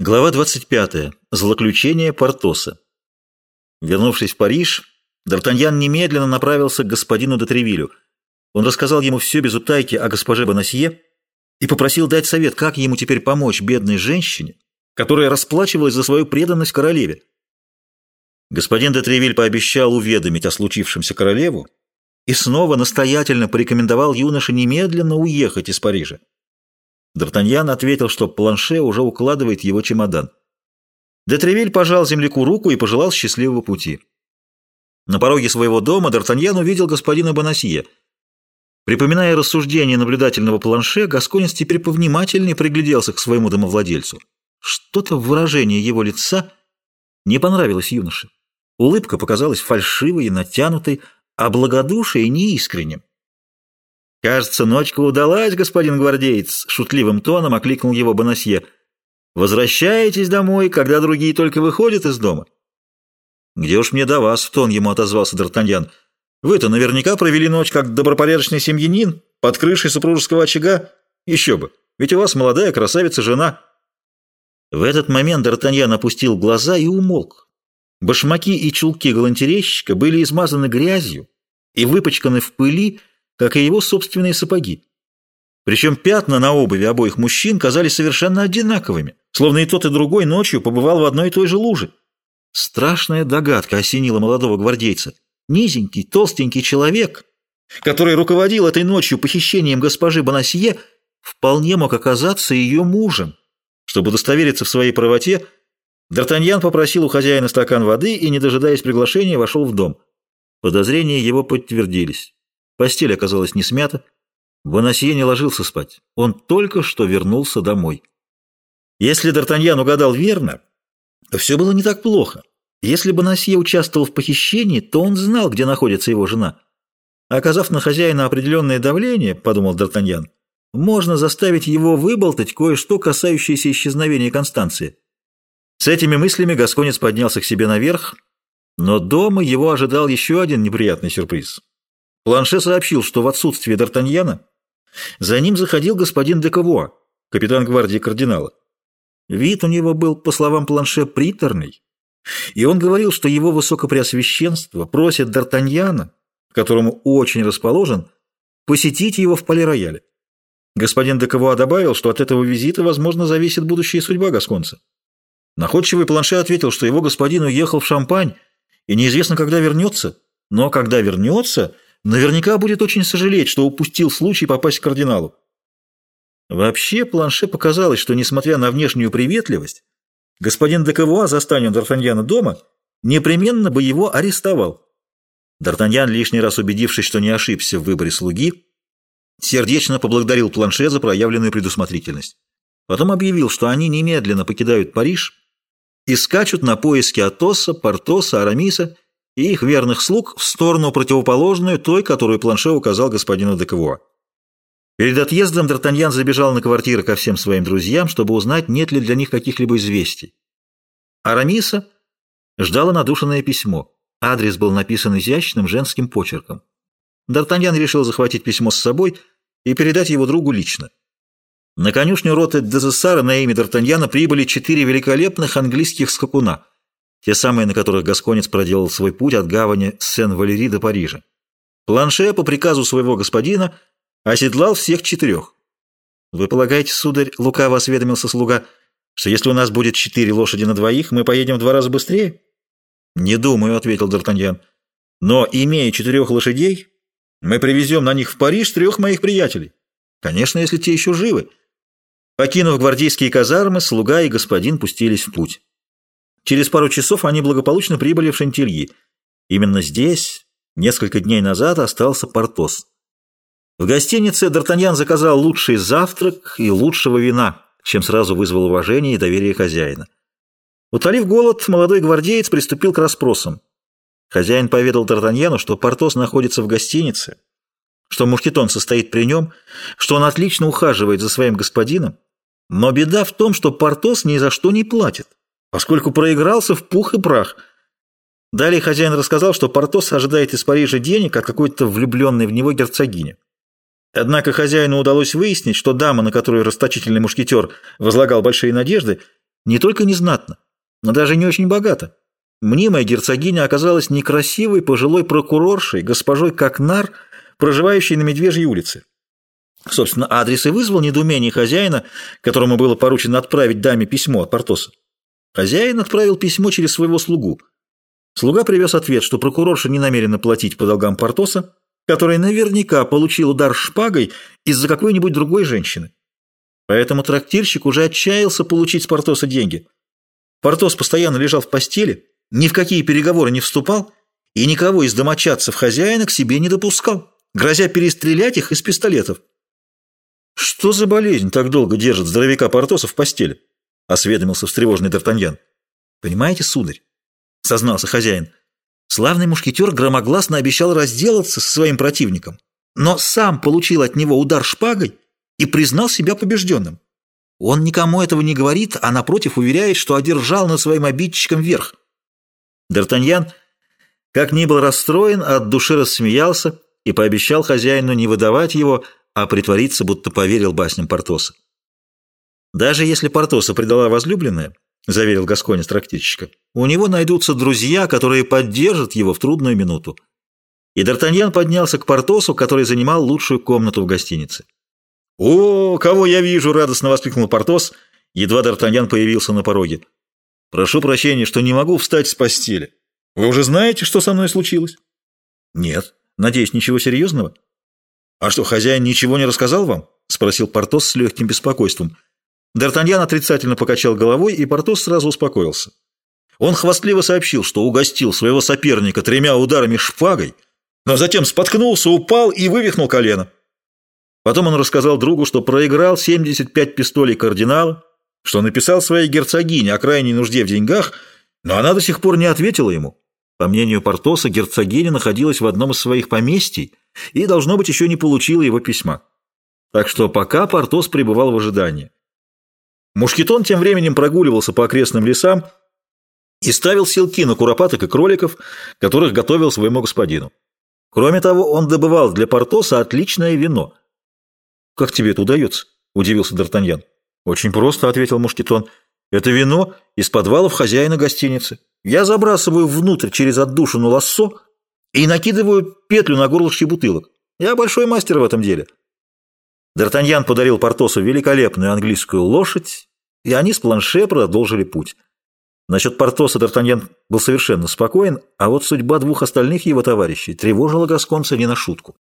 Глава 25. Злоключение Портоса. Вернувшись в Париж, Д'Артаньян немедленно направился к господину де Тревилю. Он рассказал ему все без утайки о госпоже Бонасье и попросил дать совет, как ему теперь помочь бедной женщине, которая расплачивалась за свою преданность королеве. Господин де Тревиль пообещал уведомить о случившемся королеву и снова настоятельно порекомендовал юноше немедленно уехать из Парижа. Д'Артаньян ответил, что Планше уже укладывает его чемодан. Де Тревиль пожал земляку руку и пожелал счастливого пути. На пороге своего дома Д'Артаньян увидел господина Бонасье. Припоминая рассуждения наблюдательного Планше, гасконец теперь повнимательнее пригляделся к своему домовладельцу. Что-то в выражении его лица не понравилось юноше. Улыбка показалась фальшивой и натянутой, а благодушие неискренним. «Кажется, ночка удалась, господин гвардеец», — шутливым тоном окликнул его Бонасье. «Возвращаетесь домой, когда другие только выходят из дома?» «Где уж мне до вас?» — в тон ему отозвался Д'Артаньян. «Вы-то наверняка провели ночь как добропорядочный семьянин под крышей супружеского очага. Еще бы, ведь у вас молодая красавица-жена». В этот момент Д'Артаньян опустил глаза и умолк. Башмаки и чулки галантерейщика были измазаны грязью и выпачканы в пыли, как и его собственные сапоги. Причем пятна на обуви обоих мужчин казались совершенно одинаковыми, словно и тот, и другой ночью побывал в одной и той же луже. Страшная догадка осенила молодого гвардейца. Низенький, толстенький человек, который руководил этой ночью похищением госпожи Бонасье, вполне мог оказаться ее мужем. Чтобы удостовериться в своей правоте, Д'Артаньян попросил у хозяина стакан воды и, не дожидаясь приглашения, вошел в дом. Подозрения его подтвердились. Постель оказалась не смята. Бонасье не ложился спать. Он только что вернулся домой. Если Д'Артаньян угадал верно, то все было не так плохо. Если Бонасье участвовал в похищении, то он знал, где находится его жена. Оказав на хозяина определенное давление, подумал Д'Артаньян, можно заставить его выболтать кое-что, касающееся исчезновения Констанции. С этими мыслями гасконец поднялся к себе наверх, но дома его ожидал еще один неприятный сюрприз. Планше сообщил, что в отсутствие Д'Артаньяна за ним заходил господин де Кавуа, капитан гвардии кардинала. Вид у него был, по словам Планше, приторный, и он говорил, что его высокопреосвященство просит Д'Артаньяна, к которому очень расположен, посетить его в Пале-Рояле. Господин де Кавуа добавил, что от этого визита, возможно, зависит будущая судьба гасконца. Находчивый Планше ответил, что его господин уехал в Шампань и неизвестно, когда вернется, но когда вернется, наверняка будет очень сожалеть, что упустил случай попасть к кардиналу. Вообще, Планше показалось, что, несмотря на внешнюю приветливость, господин де Кавуа, застанет Д'Артаньяна дома, непременно бы его арестовал. Д'Артаньян, лишний раз убедившись, что не ошибся в выборе слуги, сердечно поблагодарил Планше за проявленную предусмотрительность. Потом объявил, что они немедленно покидают Париж и скачут на поиски Атоса, Портоса, Арамиса и их верных слуг в сторону противоположную той, которую Планше указал господину де Кавуа. Перед отъездом Д'Артаньян забежал на квартиры ко всем своим друзьям, чтобы узнать, нет ли для них каких-либо известий. Арамиса ждало надушенное письмо. Адрес был написан изящным женским почерком. Д'Артаньян решил захватить письмо с собой и передать его другу лично. На конюшню роты Дезессара на имя Д'Артаньяна прибыли 4 великолепных английских скакуна, те самые, на которых гасконец проделал свой путь от гавани Сен-Валери до Парижа. Планше по приказу своего господина оседлал всех 4. «Вы полагаете, сударь, — лукаво осведомился слуга, — что если у нас будет 4 лошади на двоих, мы поедем в 2 раза быстрее?» «Не думаю, — ответил Д'Артаньян, — но, имея 4 лошадей, мы привезем на них в Париж 3 моих приятелей. Конечно, если те еще живы». Покинув гвардейские казармы, слуга и господин пустились в путь. Через пару часов они благополучно прибыли в Шантильи. Именно здесь, несколько дней назад, остался Портос. В гостинице Д'Артаньян заказал лучший завтрак и лучшего вина, чем сразу вызвал уважение и доверие хозяина. Утолив голод, молодой гвардеец приступил к расспросам. Хозяин поведал Д'Артаньяну, что Портос находится в гостинице, что мушкетон состоит при нем, что он отлично ухаживает за своим господином, но беда в том, что Портос ни за что не платит, поскольку проигрался в пух и прах. Далее хозяин рассказал, что Портос ожидает из Парижа денег от какой-то влюбленной в него герцогини. Однако хозяину удалось выяснить, что дама, на которую расточительный мушкетер возлагал большие надежды, не только незнатно, но даже не очень богато. Мнимая герцогиня оказалась некрасивой пожилой прокуроршей, госпожой Кокнар, проживающей на Медвежьей улице. Собственно, адрес и вызвал недоумение хозяина, которому было поручено отправить даме письмо от Портоса. Хозяин отправил письмо через своего слугу. Слуга привез ответ, что прокурорша не намерена платить по долгам Портоса, который наверняка получил удар шпагой из-за какой-нибудь другой женщины. Поэтому трактирщик уже отчаялся получить с Портоса деньги. Портос постоянно лежал в постели, ни в какие переговоры не вступал и никого из домочадцев хозяина к себе не допускал, грозя перестрелять их из пистолетов. «Что за болезнь так долго держит здоровяка Портоса в постели?» — осведомился встревоженный Д'Артаньян. «Понимаете, сударь?» — сознался хозяин. «Славный мушкетер громогласно обещал разделаться со своим противником, но сам получил от него удар шпагой и признал себя побежденным. Он никому этого не говорит, а напротив уверяет, что одержал над своим обидчиком верх». Д'Артаньян, как ни был расстроен, от души рассмеялся и пообещал хозяину не выдавать его, а притвориться, будто поверил басням Портоса. «Даже если Портоса предала возлюбленная, — заверил гасконец трактирщика, — у него найдутся друзья, которые поддержат его в трудную минуту». И Д'Артаньян поднялся к Портосу, который занимал лучшую комнату в гостинице. «О, кого я вижу!» — радостно воскликнул Портос, едва Д'Артаньян появился на пороге. «Прошу прощения, что не могу встать с постели. Вы уже знаете, что со мной случилось?» «Нет. Надеюсь, ничего серьезного?» «А что, хозяин ничего не рассказал вам?» — спросил Портос с легким беспокойством. Д'Артаньян отрицательно покачал головой, и Портос сразу успокоился. Он хвастливо сообщил, что угостил своего соперника 3 ударами шпагой, но затем споткнулся, упал и вывихнул колено. Потом он рассказал другу, что проиграл 75 пистолей кардинала, что написал своей герцогине о крайней нужде в деньгах, но она до сих пор не ответила ему. По мнению Портоса, герцогиня находилась в одном из своих поместий и, должно быть, еще не получила его письма. Так что пока Портос пребывал в ожидании. Мушкетон тем временем прогуливался по окрестным лесам и ставил селки на куропаток и кроликов, которых готовил своему господину. Кроме того, он добывал для Портоса отличное вино. «Как тебе это удается?» – удивился Д'Артаньян. «Очень просто», – ответил Мушкетон. «Это вино из подвалов хозяина гостиницы. Я забрасываю внутрь через отдушину лассо и накидываю петлю на горлышки бутылок. Я большой мастер в этом деле». Д'Артаньян подарил Портосу великолепную английскую лошадь, и они с Планше продолжили путь. Насчет Портоса Д'Артаньян был совершенно спокоен, а вот судьба 2 остальных его товарищей тревожила гасконца не на шутку.